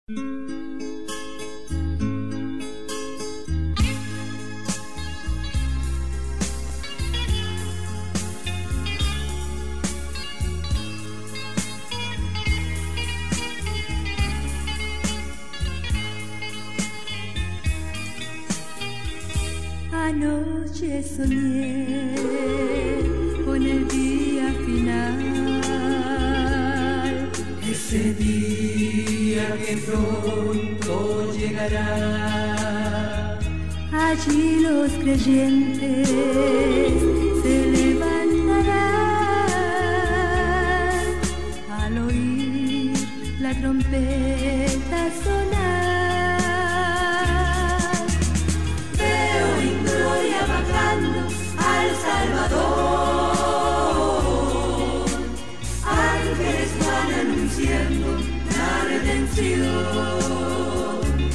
Anoche soñé con el día final, ese día que pronto llegará. Allí los creyentes se levantarán al oír la trompeta sonar. Al Salvador, ángeles van anunciando la redención.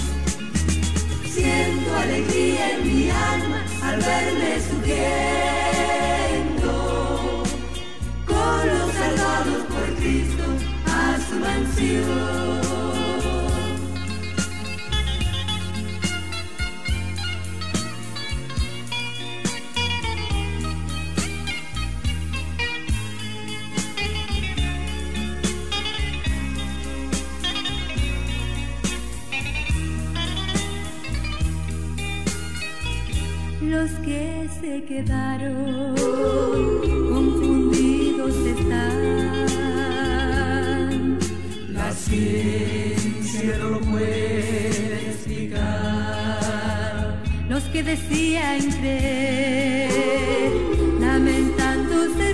Siento alegría en mi alma al verme subiendo con los salvados por Cristo a su mansión. Los que se quedaron confundidos están. La ciencia no lo puede explicar. Los que decían creer, lamentándose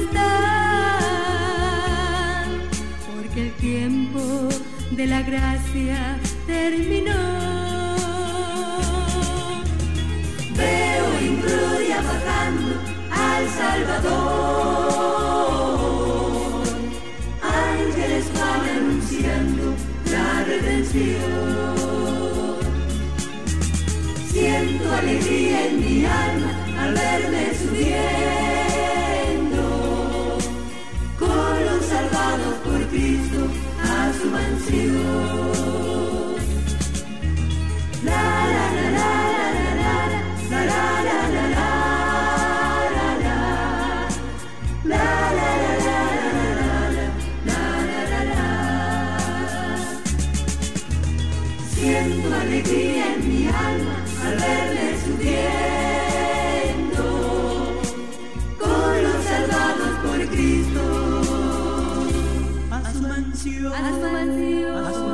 están, porque el tiempo de la gracia terminó. Gloria bajando al Salvador, ángeles van anunciando la redención. Siento alegría en mi alma al verme subiendo con los salvados por Cristo a su mansión. La la la la la la la la la. Siento alegría en mi alma al verle subiendo con los salvados por Cristo a su mansión, a su mansión.